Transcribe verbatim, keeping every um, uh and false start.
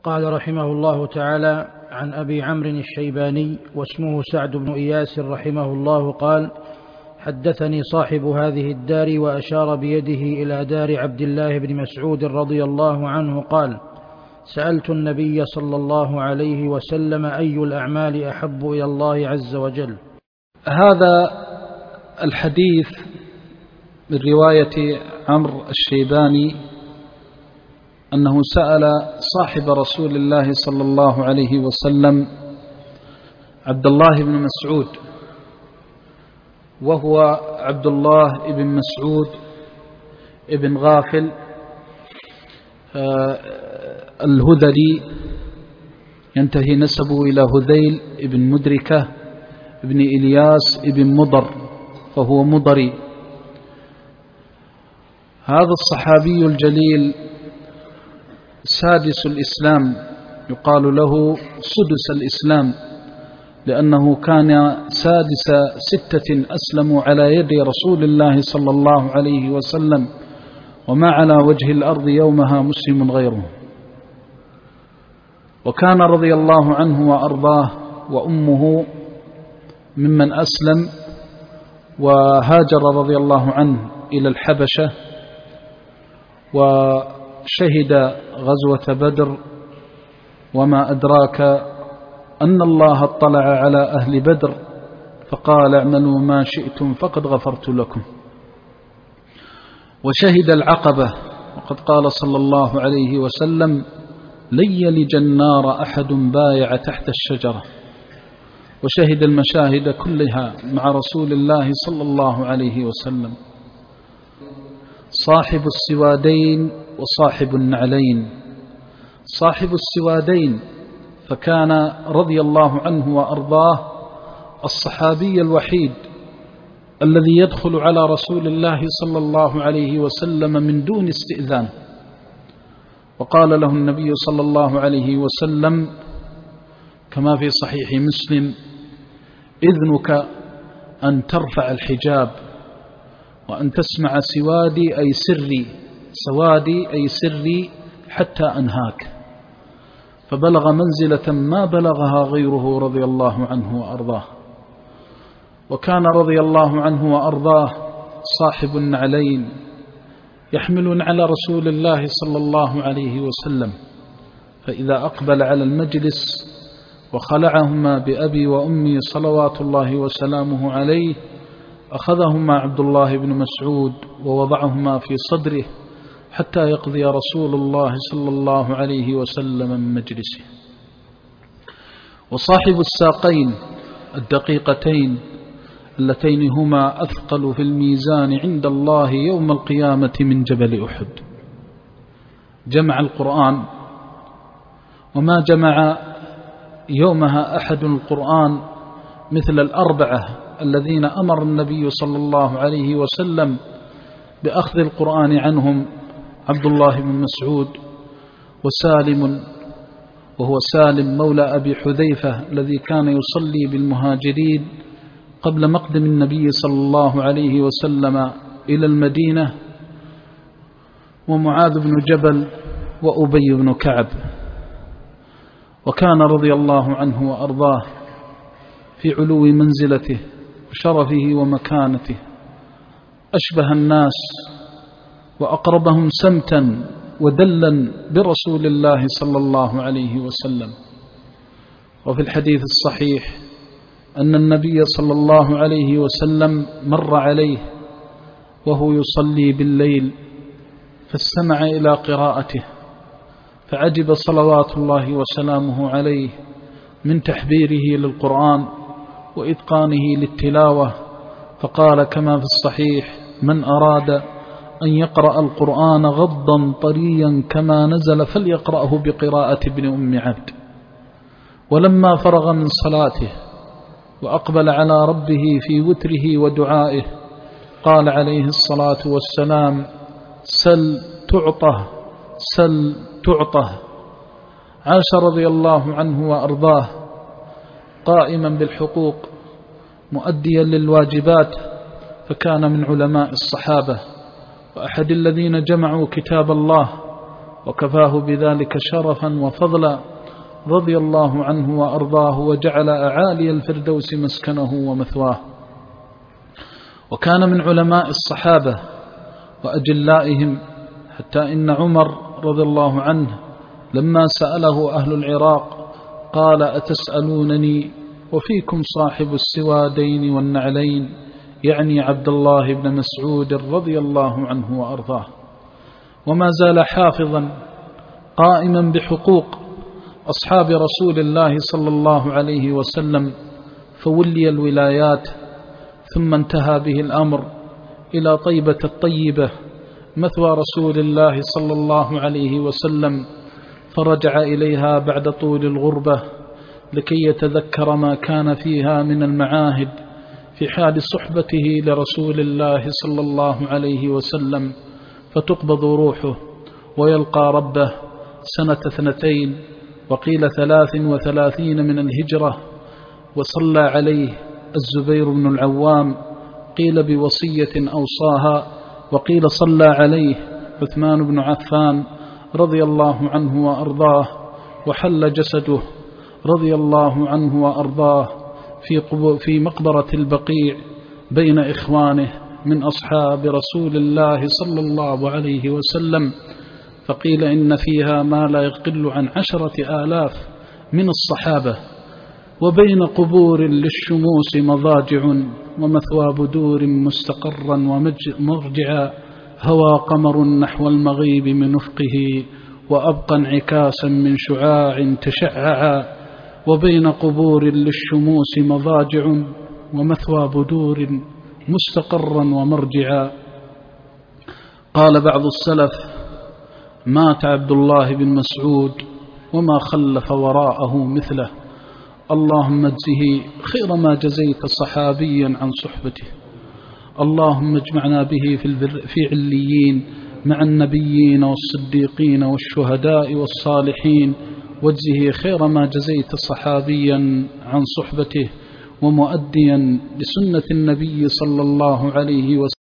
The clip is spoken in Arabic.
قال رحمه الله تعالى: عن أبي عمرو الشيباني واسمه سعد بن إياس رحمه الله قال: حدثني صاحب هذه الدار، وأشار بيده إلى دار عبد الله بن مسعود رضي الله عنه قال: سألت النبي صلى الله عليه وسلم: أي الأعمال أحب إلى الله عز وجل؟ هذا الحديث من رواية عمرو الشيباني أنه سأل صاحب رسول الله صلى الله عليه وسلم عبد الله بن مسعود، وهو عبد الله بن مسعود ابن غافل الهذلي، ينتهي نسبه إلى هذيل ابن مدركة ابن إلياس ابن مضر، فهو مضري. هذا الصحابي الجليل سادس الإسلام، يقال له سدس الإسلام، لأنه كان سادس ستة أسلموا على يد رسول الله صلى الله عليه وسلم، وما على وجه الأرض يومها مسلم غيره. وكان رضي الله عنه وأرضاه وأمه ممن أسلم، وهاجر رضي الله عنه إلى الحبشة، وشهد غزوة بدر. وما أدراك أن الله اطلع على أهل بدر فقال: اعملوا ما شئتم فقد غفرت لكم. وشهد العقبة، وقد قال صلى الله عليه وسلم: لن يلج النار أحد بايع تحت الشجرة. وشهد المشاهد كلها مع رسول الله صلى الله عليه وسلم. صاحب السوادين وصاحب النعلين. صاحب السوادين فكان رضي الله عنه وأرضاه الصحابي الوحيد الذي يدخل على رسول الله صلى الله عليه وسلم من دون استئذان. وقال له النبي صلى الله عليه وسلم كما في صحيح مسلم: إذنك أن ترفع الحجاب وأن تسمع سوادي أي سري، سوادي أي سري حتى أنهاك. فبلغ منزلة ما بلغها غيره رضي الله عنه وأرضاه. وكان رضي الله عنه وأرضاه صاحب النعلين، يحمل على رسول الله صلى الله عليه وسلم، فإذا أقبل على المجلس وخلعهما بأبي وأمي صلوات الله وسلامه عليه، أخذهما عبد الله بن مسعود ووضعهما في صدره حتى يقضي رسول الله صلى الله عليه وسلم من مجلسه. وصاحب الساقين الدقيقتين اللتين هما أثقل في الميزان عند الله يوم القيامة من جبل أحد. جمع القرآن، وما جمع يومها أحد القرآن مثل الأربعة الذين أمر النبي صلى الله عليه وسلم بأخذ القرآن عنهم: عبد الله بن مسعود، وسالم وهو سالم مولى أبي حذيفة الذي كان يصلي بالمهاجرين قبل مقدم النبي صلى الله عليه وسلم إلى المدينة، ومعاذ بن جبل، وأبي بن كعب. وكان رضي الله عنه وأرضاه في علو منزلته وشرفه ومكانته أشبه الناس وأقربهم سمتا ودلا برسول الله صلى الله عليه وسلم. وفي الحديث الصحيح أن النبي صلى الله عليه وسلم مر عليه وهو يصلي بالليل، فاستمع إلى قراءته، فعجب صلوات الله وسلامه عليه من تحبيره للقرآن وإتقانه للتلاوة، فقال كما في الصحيح: من أراد أن يقرأ القرآن غضا طريا كما نزل فليقرأه بقراءة ابن أم عبد. ولما فرغ من صلاته وأقبل على ربه في وتره ودعائه قال عليه الصلاة والسلام: سل تعطه، سل تعطه. عاش رضي الله عنه وأرضاه قائما بالحقوق مؤديا للواجبات، فكان من علماء الصحابة وأحد الذين جمعوا كتاب الله وكفاه بذلك شرفا وفضلا، رضي الله عنه وأرضاه وجعل أعالي الفردوس مسكنه ومثواه. وكان من علماء الصحابة وأجلائهم، حتى إن عمر رضي الله عنه لما سأله أهل العراق قال: أتسألونني وفيكم صاحب السوادين والنعلين، يعني عبد الله بن مسعود رضي الله عنه وأرضاه. وما زال حافظا قائما بحقوق أصحاب رسول الله صلى الله عليه وسلم، فولي الولايات، ثم انتهى به الأمر إلى طيبة الطيبة مثوى رسول الله صلى الله عليه وسلم، فرجع إليها بعد طول الغربة لكي يتذكر ما كان فيها من المعاهد في حال صحبته لرسول الله صلى الله عليه وسلم، فتقبض روحه ويلقى ربه سنة اثنتين وقيل ثلاث وثلاثين من الهجرة. وصلى عليه الزبير بن العوام، قيل بوصية أوصاها، وقيل صلى عليه عثمان بن عفان رضي الله عنه وأرضاه، وحل جسده رضي الله عنه وأرضاه في, في مقبرة البقيع بين إخوانه من أصحاب رسول الله صلى الله عليه وسلم، فقيل إن فيها ما لا يقل عن عشرة آلاف من الصحابة. وبين قبور للشموس مضاجع، ومثوى بدور مستقرا ومرجعا، هوى قمر نحو المغيب من نفقه، وأبقى انعكاسا من شعاع تشععا. وبين قبور للشموس مضاجع، ومثوى بدور مستقرا ومرجعا. قال بعض السلف: مات عبد الله بن مسعود وما خلف وراءه مثله، اللهم اجزه خير ما جزيت صحابيا عن صحبته، اللهم اجمعنا به في عليين مع النبيين والصديقين والشهداء والصالحين، واجزه خير ما جزيت صحابيا عن صحبته ومؤديا لسنة النبي صلى الله عليه وسلم